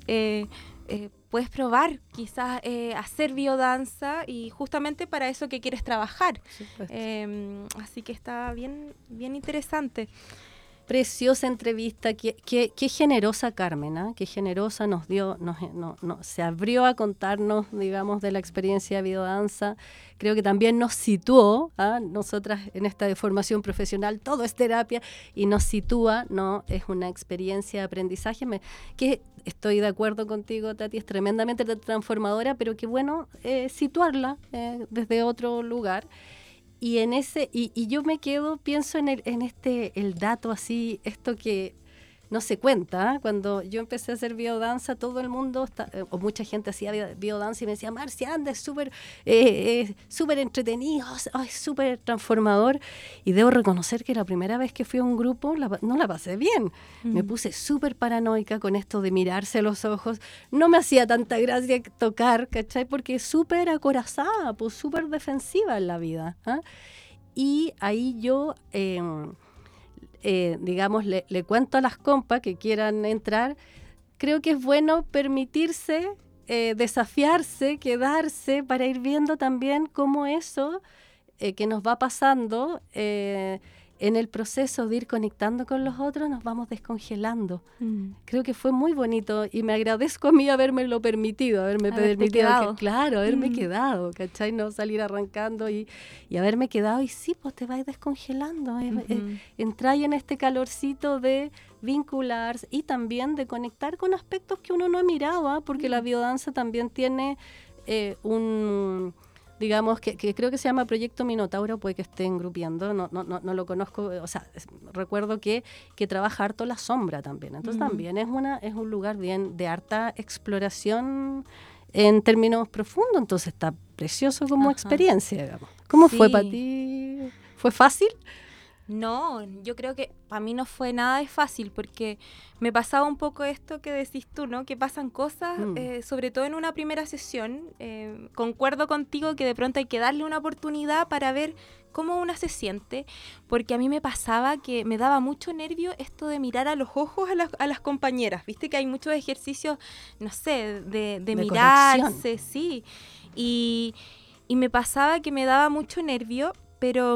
puedes probar quizás hacer biodanza, y justamente para eso que quieres trabajar. Así que está bien interesante. Preciosa entrevista, qué generosa Carmen, ¿eh? Qué generosa nos dio, se abrió a contarnos, digamos, de la experiencia de biodanza. Creo que también nos situó, nosotras en esta formación profesional, todo es terapia, y nos sitúa, ¿no? Es una experiencia de aprendizaje que estoy de acuerdo contigo, Tati, es tremendamente transformadora, pero qué bueno situarla desde otro lugar. Y en ese, y yo pienso en el dato así, esto que no se cuenta. Cuando yo empecé a hacer biodanza, todo el mundo, o mucha gente hacía biodanza y me decía, Marcia, anda, es súper entretenido, es súper transformador. Y debo reconocer que la primera vez que fui a un grupo no la pasé bien. Me puse súper paranoica con esto de mirarse a los ojos. No me hacía tanta gracia tocar, ¿cachai? Porque es súper acorazada, pues súper defensiva en la vida. Y ahí yo... digamos, le cuento a las compas que quieran entrar, creo que es bueno permitirse, desafiarse, quedarse, para ir viendo también cómo eso que nos va pasando en el proceso de ir conectando con los otros nos vamos descongelando. Creo que fue muy bonito y me agradezco a mí haberme permitido, haberme quedado, ¿cachai? No salir arrancando y haberme quedado, y sí, pues te vas descongelando, entrar en este calorcito de vincularse y también de conectar con aspectos que uno no ha mirado, porque la biodanza también tiene digamos que creo que se llama Proyecto Minotauro, puede que esté engrupiendo, no lo conozco, o sea, recuerdo que trabaja harto la sombra también, entonces también es un lugar bien de harta exploración en términos profundos, entonces está precioso como experiencia, digamos. ¿Cómo fue para ti? ¿Fue fácil? No, yo creo que para mí no fue nada de fácil, porque me pasaba un poco esto que decís tú, ¿no? Que pasan cosas, sobre todo en una primera sesión. Concuerdo contigo que de pronto hay que darle una oportunidad para ver cómo una se siente, porque a mí me pasaba que me daba mucho nervio esto de mirar a los ojos a las compañeras. Viste que hay muchos ejercicios, no sé, de mirarse, conexión. Sí. Y me pasaba que me daba mucho nervio, pero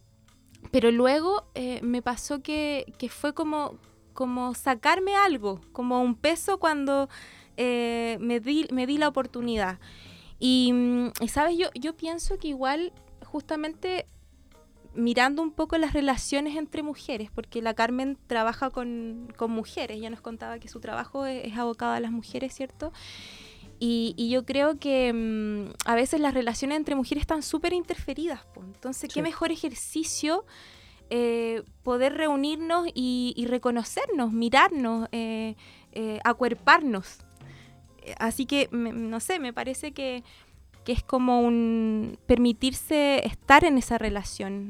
luego me pasó que fue como sacarme algo, como un peso cuando me di la oportunidad. Y ¿sabes? Yo pienso que igual, justamente mirando un poco las relaciones entre mujeres, porque la Carmen trabaja con mujeres, ella nos contaba que su trabajo es abocado a las mujeres, ¿cierto? Y yo creo que a veces las relaciones entre mujeres están súper interferidas, pues. Entonces, sí. Qué mejor ejercicio poder reunirnos y reconocernos, mirarnos, acuerparnos. Así que, no sé, me parece que es como permitirse estar en esa relación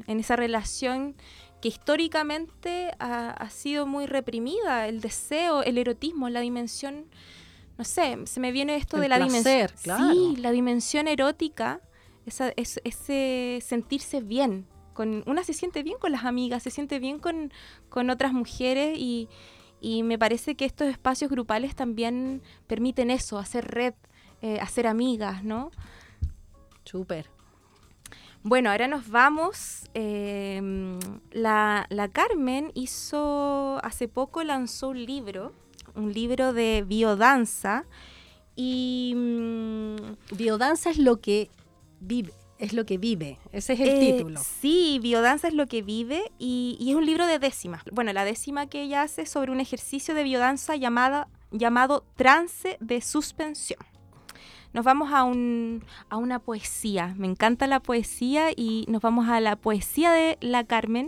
que históricamente ha sido muy reprimida, el deseo, el erotismo, la dimensión. No sé, se me viene esto de la dimensión. Claro. Sí, la dimensión erótica, ese sentirse bien. Una se siente bien con las amigas, se siente bien con otras mujeres y me parece que estos espacios grupales también permiten eso, hacer red, hacer amigas, ¿no? Súper. Bueno, ahora nos vamos. La Carmen hace poco lanzó un libro de biodanza y biodanza es lo que vive, ese es el título. Sí, biodanza es lo que vive y es un libro de décimas. Bueno, la décima que ella hace sobre un ejercicio de biodanza llamado trance de suspensión. Nos vamos a una poesía. Me encanta la poesía y nos vamos a la poesía de la Carmen.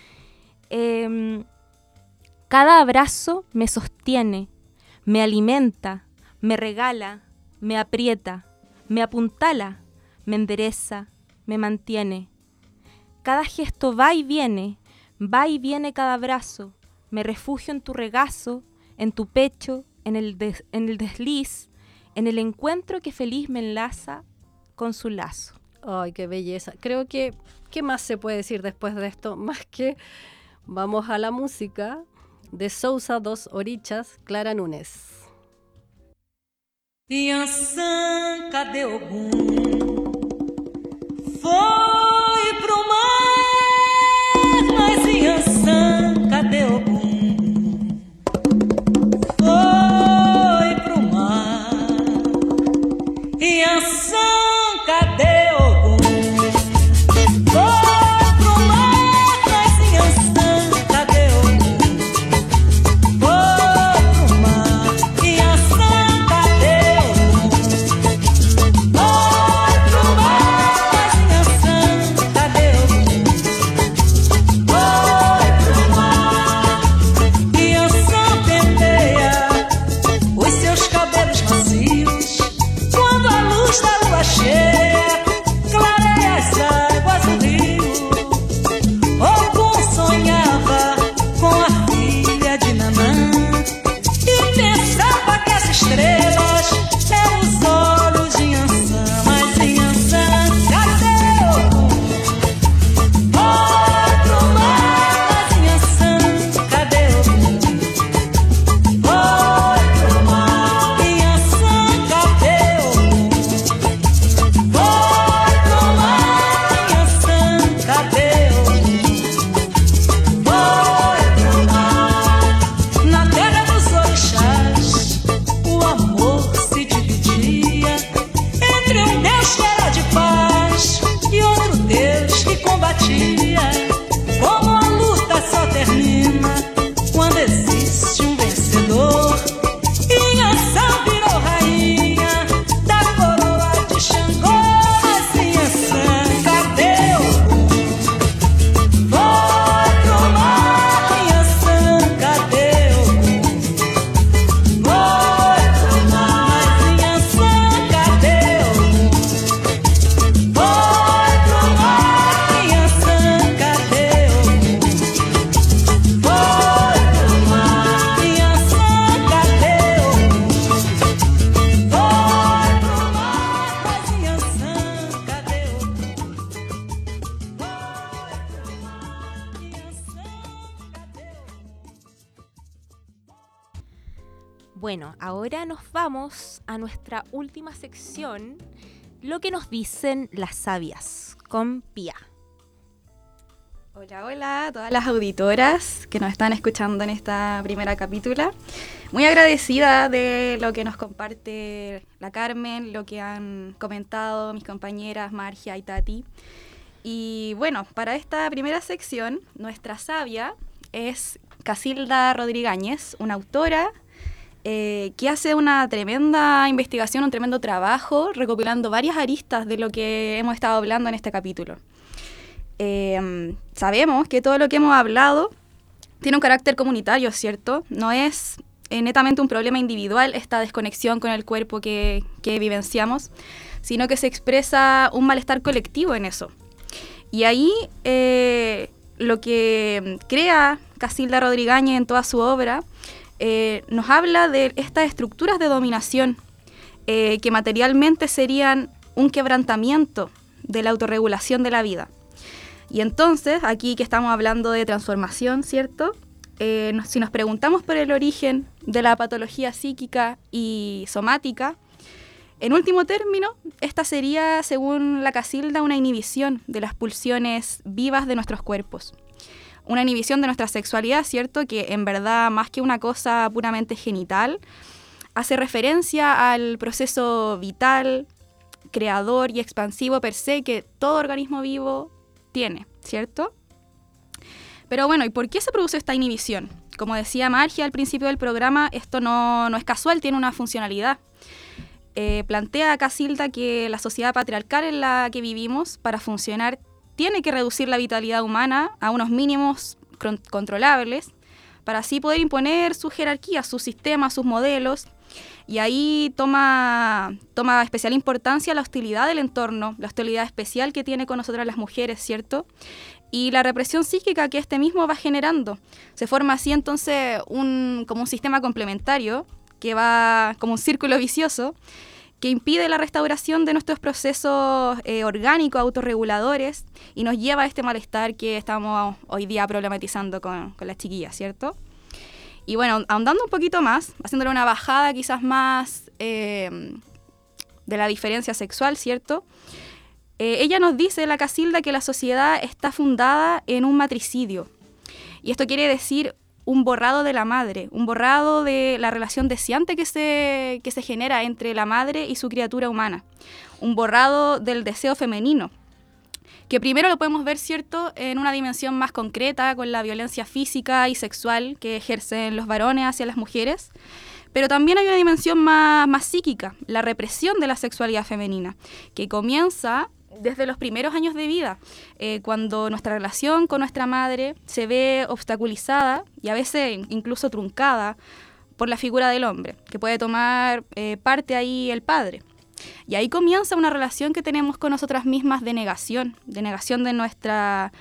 Cada abrazo me sostiene, me alimenta, me regala, me aprieta, me apuntala, me endereza, me mantiene. Cada gesto va y viene cada abrazo, me refugio en tu regazo, en tu pecho, en el desliz, en el encuentro que feliz me enlaza con su lazo. Ay, qué belleza. Creo que, ¿qué más se puede decir después de esto? Más que vamos a la música de Sousa dos Orichas, Clara Nunes. Iansã, cadê Ogum? Foi pro mar, mas Iansã, cadê Ogum? Foi pro mar, Iansã, cadê Ogum? Foi pro mar, mas Iansã, cadê Ogum? Foi pro mar, Iansã, cadê Ogum? Foi Bueno, ahora nos vamos a nuestra última sección, lo que nos dicen las sabias, con Pía. Hola, hola a todas las auditoras que nos están escuchando en esta primera capítulo. Muy agradecida de lo que nos comparte la Carmen, lo que han comentado mis compañeras Margia y Tati. Y bueno, para esta primera sección, nuestra sabia es Casilda Rodríguez, una autora que hace una tremenda investigación, un tremendo trabajo, recopilando varias aristas de lo que hemos estado hablando en este capítulo. Sabemos que todo lo que hemos hablado tiene un carácter comunitario, ¿cierto? No es netamente un problema individual esta desconexión con el cuerpo que vivenciamos, sino que se expresa un malestar colectivo en eso. Y ahí lo que crea Casilda Rodríguez en toda su obra nos habla de estas estructuras de dominación que materialmente serían un quebrantamiento de la autorregulación de la vida. Y entonces, aquí que estamos hablando de transformación, ¿cierto? Si nos preguntamos por el origen de la patología psíquica y somática, en último término, esta sería, según la Casilda, una inhibición de las pulsiones vivas de nuestros cuerpos. Una inhibición de nuestra sexualidad, ¿cierto? Que en verdad, más que una cosa puramente genital, hace referencia al proceso vital, creador y expansivo per se que todo organismo vivo tiene, ¿cierto? Pero bueno, ¿y por qué se produce esta inhibición? Como decía Margia al principio del programa, esto no es casual, tiene una funcionalidad. Plantea Casilda que la sociedad patriarcal en la que vivimos, para funcionar, tiene que reducir la vitalidad humana a unos mínimos controlables para así poder imponer su jerarquía, sus sistemas, sus modelos. Y ahí toma especial importancia la hostilidad del entorno, la hostilidad especial que tiene con nosotras las mujeres, ¿cierto? Y la represión psíquica que este mismo va generando. Se forma así entonces como un sistema complementario que va como un círculo vicioso que impide la restauración de nuestros procesos orgánicos, autorreguladores, y nos lleva a este malestar que estamos hoy día problematizando con las chiquillas, ¿cierto? Y bueno, ahondando un poquito más, haciéndole una bajada quizás más de la diferencia sexual, ¿cierto? Ella nos dice, la Casilda, que la sociedad está fundada en un matricidio. Y esto quiere decir un borrado de la madre, un borrado de la relación deseante que se genera entre la madre y su criatura humana. Un borrado del deseo femenino, que primero lo podemos ver, ¿cierto?, en una dimensión más concreta, con la violencia física y sexual que ejercen los varones hacia las mujeres, pero también hay una dimensión más psíquica, la represión de la sexualidad femenina, que comienza desde los primeros años de vida, cuando nuestra relación con nuestra madre se ve obstaculizada y a veces incluso truncada por la figura del hombre, que puede tomar parte ahí el padre. Y ahí comienza una relación que tenemos con nosotras mismas de negación de nuestra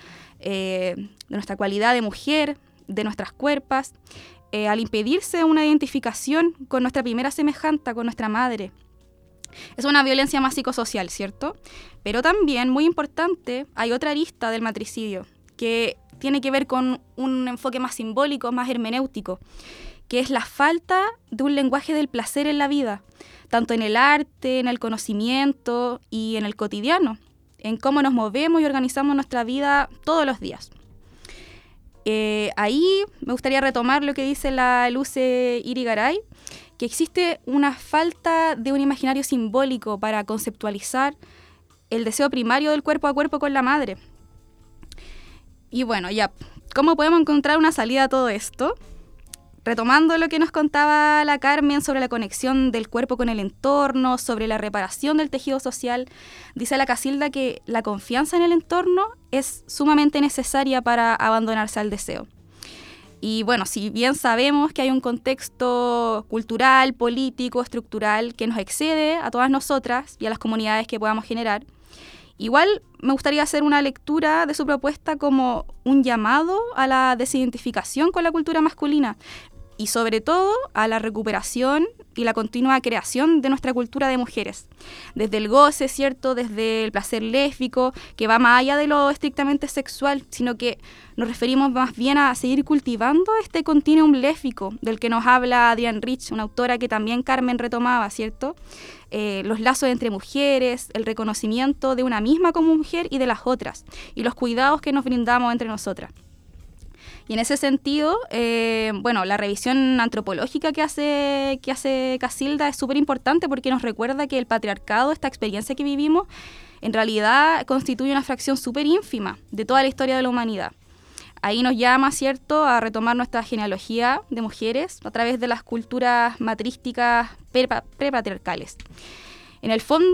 cualidad de mujer, de nuestras cuerpos, al impedirse una identificación con nuestra primera semejanta, con nuestra madre. Es una violencia más psicosocial, ¿cierto? Pero también, muy importante, hay otra arista del matricidio, que tiene que ver con un enfoque más simbólico, más hermenéutico, que es la falta de un lenguaje del placer en la vida, tanto en el arte, en el conocimiento y en el cotidiano, en cómo nos movemos y organizamos nuestra vida todos los días. Ahí me gustaría retomar lo que dice la Luce Irigaray, que existe una falta de un imaginario simbólico para conceptualizar el deseo primario del cuerpo a cuerpo con la madre. Y bueno, ya, ¿cómo podemos encontrar una salida a todo esto? Retomando lo que nos contaba la Carmen sobre la conexión del cuerpo con el entorno, sobre la reparación del tejido social, dice la Casilda que la confianza en el entorno es sumamente necesaria para abandonarse al deseo. Y bueno, si bien sabemos que hay un contexto cultural, político, estructural que nos excede a todas nosotras y a las comunidades que podamos generar, igual me gustaría hacer una lectura de su propuesta como un llamado a la desidentificación con la cultura masculina y sobre todo a la recuperación y la continua creación de nuestra cultura de mujeres. Desde el goce, ¿cierto? Desde el placer lésbico, que va más allá de lo estrictamente sexual, sino que nos referimos más bien a seguir cultivando este continuum lésbico del que nos habla Adrienne Rich, una autora que también Carmen retomaba, ¿cierto? Los lazos entre mujeres, el reconocimiento de una misma como mujer y de las otras, y los cuidados que nos brindamos entre nosotras. Y en ese sentido, la revisión antropológica que hace Casilda es súper importante porque nos recuerda que el patriarcado, esta experiencia que vivimos, en realidad constituye una fracción súper ínfima de toda la historia de la humanidad. Ahí nos llama, ¿cierto?, a retomar nuestra genealogía de mujeres a través de las culturas matrísticas prepatriarcales. En el fondo,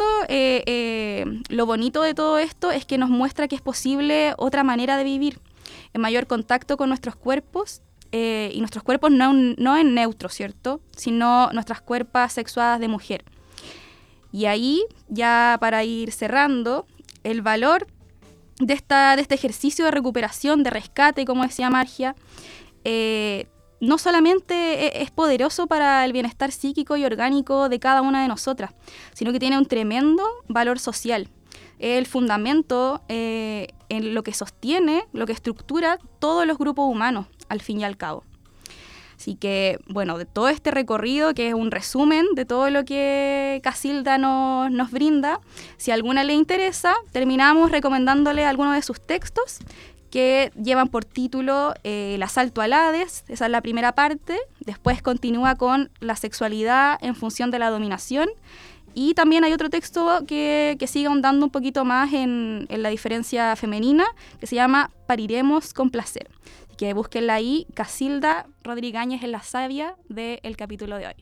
lo bonito de todo esto es que nos muestra que es posible otra manera de vivir, en mayor contacto con nuestros cuerpos, y nuestros cuerpos no en neutro, ¿cierto?, sino nuestras cuerpas sexuadas de mujer. Y ahí, ya para ir cerrando, el valor de este ejercicio de recuperación, de rescate, como decía Margia, no solamente es poderoso para el bienestar psíquico y orgánico de cada una de nosotras, sino que tiene un tremendo valor social. El fundamento en lo que sostiene, lo que estructura todos los grupos humanos, al fin y al cabo. Así que, bueno, de todo este recorrido, que es un resumen de todo lo que Casilda nos brinda, si a alguna le interesa, terminamos recomendándole algunos de sus textos que llevan por título El asalto al Hades, esa es la primera parte, después continúa con La sexualidad en función de la dominación, y también hay otro texto que sigue ahondando un poquito más en la diferencia femenina, que se llama Pariremos con placer. Así que búsquenla ahí, Casilda Rodríguez es la sabia del capítulo de hoy.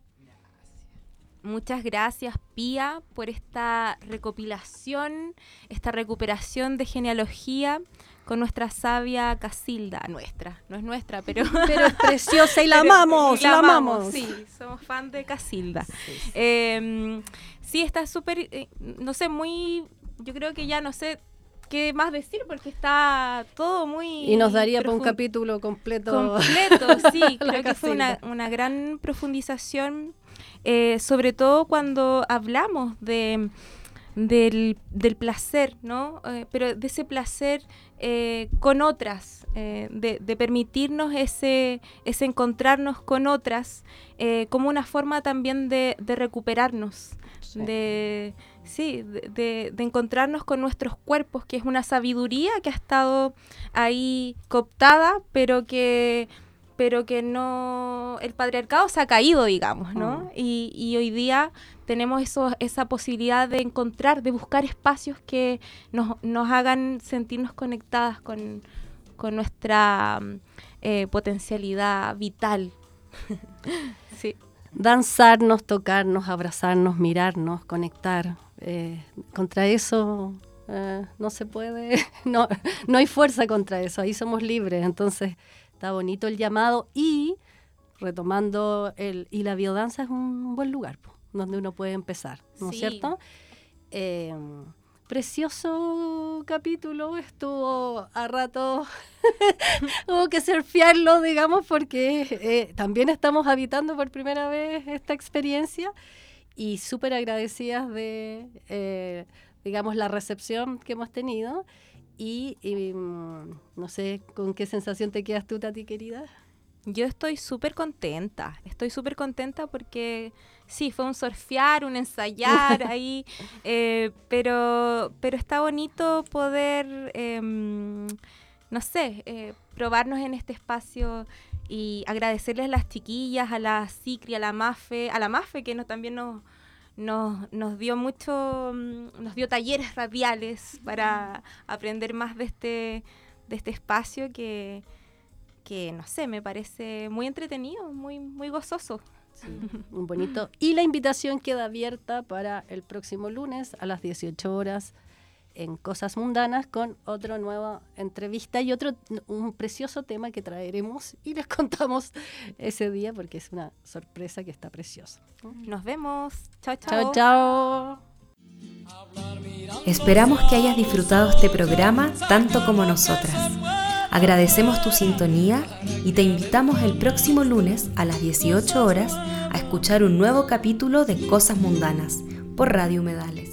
Muchas gracias, Pía, por esta recopilación, esta recuperación de genealogía con nuestra sabia Casilda. Nuestra, no es nuestra, pero es preciosa y la amamos, la amamos. Sí, somos fan de Casilda. Sí, sí, está súper, no sé, muy, yo creo que ya no sé qué más decir porque está todo muy... Y nos daría para un capítulo completo. Completo, sí, creo que fue una gran profundización, sobre todo cuando hablamos del placer, ¿no? Pero de ese placer con otras, de permitirnos ese encontrarnos con otras como una forma también de recuperarnos, sí. de encontrarnos con nuestros cuerpos, que es una sabiduría que ha estado ahí cooptada, pero que no, el patriarcado se ha caído, digamos, ¿no? Y hoy día tenemos esa posibilidad de encontrar, de buscar espacios que nos hagan sentirnos conectadas con nuestra potencialidad vital. Sí. Danzarnos, tocarnos, abrazarnos, mirarnos, conectar. Contra eso no se puede, no hay fuerza contra eso, ahí somos libres, entonces está bonito el llamado y retomando y la biodanza es un buen lugar donde uno puede empezar, ¿no es cierto? Precioso capítulo, estuvo a rato, hubo que surfearlo, digamos, porque también estamos habitando por primera vez esta experiencia y súper agradecidas de, digamos, la recepción que hemos tenido. Y no sé, ¿con qué sensación te quedas tú, Tati, querida? Yo estoy súper contenta porque sí, fue un surfear, un ensayar ahí, pero está bonito poder, no sé, probarnos en este espacio y agradecerles a las chiquillas, a la Cicri, a la Mafe que también nos dio mucho, nos dio talleres radiales para aprender más de este espacio que no sé, me parece muy entretenido, muy, muy gozoso. Sí, muy bonito. Y la invitación queda abierta para el próximo lunes a las 18 horas en Cosas Mundanas con otra nueva entrevista y un precioso tema que traeremos y les contamos ese día porque es una sorpresa que está preciosa. Nos vemos. Chao, Chao, chao. chao. Esperamos que hayas disfrutado este programa tanto como nosotras. Agradecemos tu sintonía y te invitamos el próximo lunes a las 18 horas a escuchar un nuevo capítulo de Cosas Mundanas por Radio Humedales.